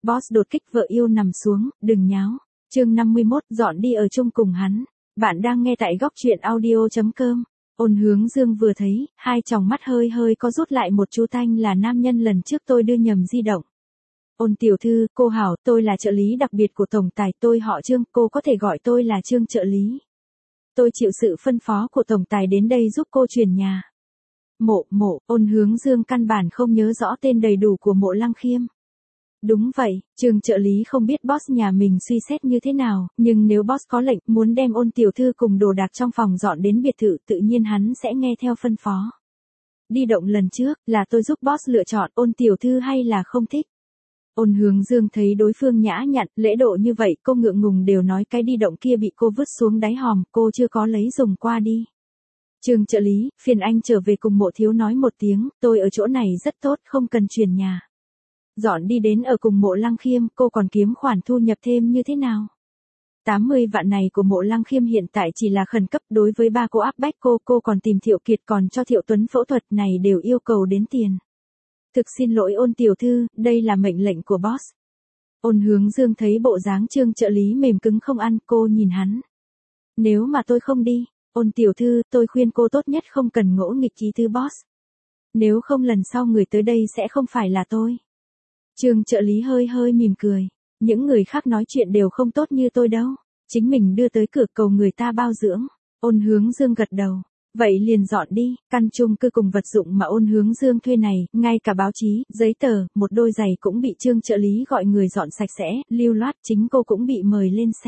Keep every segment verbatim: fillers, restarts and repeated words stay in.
Boss đột kích vợ yêu nằm xuống, đừng nháo. Chương năm mươi mốt, dọn đi ở chung cùng hắn. Bạn đang nghe tại góc truyện audio chấm com. Ôn Hướng Dương vừa thấy, hai tròng mắt hơi hơi có rút lại một chú thanh là nam nhân lần trước tôi đưa nhầm di động. Ôn tiểu thư, cô hảo, tôi là trợ lý đặc biệt của tổng tài, tôi họ Trương, cô có thể gọi tôi là Trương trợ lý. Tôi chịu sự phân phó của tổng tài đến đây giúp cô chuyển nhà. Mộ, mộ, Ôn Hướng Dương căn bản không nhớ rõ tên đầy đủ của Mộ Lăng Khiêm. Đúng vậy, Trương trợ lý không biết boss nhà mình suy xét như thế nào, nhưng nếu boss có lệnh muốn đem Ôn tiểu thư cùng đồ đạc trong phòng dọn đến biệt thự, tự nhiên hắn sẽ nghe theo phân phó. Đi động lần trước, là tôi giúp boss lựa chọn Ôn tiểu thư hay là không thích. Ôn Hướng Dương thấy đối phương nhã nhặn, lễ độ như vậy, cô ngượng ngùng đều nói cái đi động kia bị cô vứt xuống đáy hòm, cô chưa có lấy dùng qua đi. Trương trợ lý, phiền anh trở về cùng Mộ thiếu nói một tiếng, tôi ở chỗ này rất tốt, không cần chuyển nhà. Dọn đi đến ở cùng Mộ Lăng Khiêm, cô còn kiếm khoản thu nhập thêm như thế nào? tám mươi vạn này của Mộ Lăng Khiêm hiện tại chỉ là khẩn cấp, đối với ba cô áp bách cô, cô còn tìm Thiệu Kiệt còn cho Thiệu Tuấn phẫu thuật này đều yêu cầu đến tiền. Thực xin lỗi Ôn tiểu thư, đây là mệnh lệnh của boss. Ôn Hướng Dương thấy bộ dáng Trương trợ lý mềm cứng không ăn, cô nhìn hắn. Nếu mà tôi không đi, Ôn tiểu thư, tôi khuyên cô tốt nhất không cần ngỗ nghịch ý tứ boss. Nếu không lần sau người tới đây sẽ không phải là tôi. Trương trợ lý hơi hơi mỉm cười. Những người khác nói chuyện đều không tốt như tôi đâu. Chính mình đưa tới cửa cầu người ta bao dưỡng. Ôn Hướng Dương gật đầu. Vậy liền dọn đi, căn chung cư cùng vật dụng mà Ôn Hướng Dương thuê này, ngay cả báo chí, giấy tờ, một đôi giày cũng bị Trương trợ lý gọi người dọn sạch sẽ, lưu loát, chính cô cũng bị mời lên xe.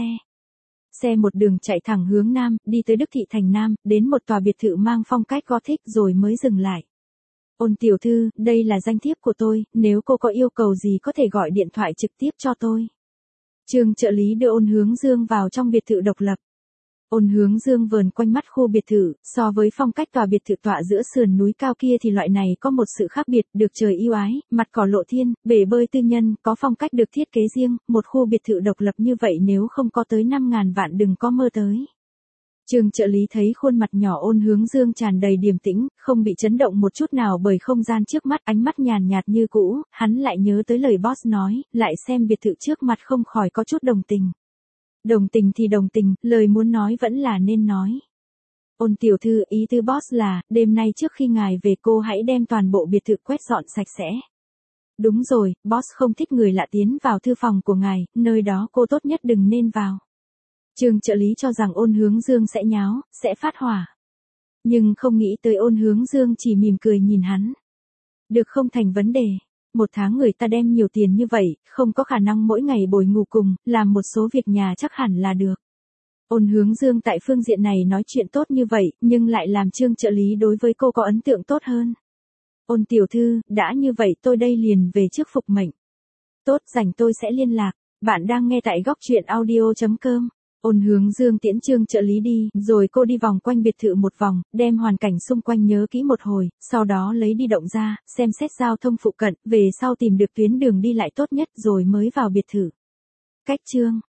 Xe một đường chạy thẳng hướng Nam, đi tới Đức Thị Thành Nam, đến một tòa biệt thự mang phong cách Gothic rồi mới dừng lại. Ôn tiểu thư, đây là danh thiếp của tôi, nếu cô có yêu cầu gì có thể gọi điện thoại trực tiếp cho tôi. Trương trợ lý đưa Ôn Hướng Dương vào trong biệt thự độc lập. Ôn Hướng Dương vờn quanh mắt khu biệt thự, so với phong cách tòa biệt thự tọa giữa sườn núi cao kia thì loại này có một sự khác biệt, được trời yêu ái, mặt cỏ lộ thiên, bể bơi tư nhân, có phong cách được thiết kế riêng, một khu biệt thự độc lập như vậy nếu không có tới năm ngàn vạn đừng có mơ tới. Trương trợ lý thấy khuôn mặt nhỏ Ôn Hướng Dương tràn đầy điềm tĩnh, không bị chấn động một chút nào bởi không gian trước mắt, ánh mắt nhàn nhạt như cũ, hắn lại nhớ tới lời boss nói, lại xem biệt thự trước mặt không khỏi có chút đồng tình. Đồng tình thì đồng tình, lời muốn nói vẫn là nên nói. Ôn tiểu thư, ý tư boss là, đêm nay trước khi ngài về cô hãy đem toàn bộ biệt thự quét dọn sạch sẽ. Đúng rồi, boss không thích người lạ tiến vào thư phòng của ngài, nơi đó cô tốt nhất đừng nên vào. Trương trợ lý cho rằng Ôn Hướng Dương sẽ nháo, sẽ phát hỏa. Nhưng không nghĩ tới Ôn Hướng Dương chỉ mỉm cười nhìn hắn. Được không thành vấn đề. Một tháng người ta đem nhiều tiền như vậy, không có khả năng mỗi ngày bồi ngủ cùng, làm một số việc nhà chắc hẳn là được. Ôn Hướng Dương tại phương diện này nói chuyện tốt như vậy, nhưng lại làm Trương trợ lý đối với cô có ấn tượng tốt hơn. Ôn tiểu thư, đã như vậy tôi đây liền về trước phục mệnh. Tốt, rảnh tôi sẽ liên lạc. Bạn đang nghe tại góc truyện audio chấm com. Ôn Hướng Dương tiễn Trương trợ lý đi, rồi cô đi vòng quanh biệt thự một vòng, đem hoàn cảnh xung quanh nhớ kỹ một hồi, sau đó lấy đi động ra, xem xét giao thông phụ cận, về sau tìm được tuyến đường đi lại tốt nhất rồi mới vào biệt thự. Cách chương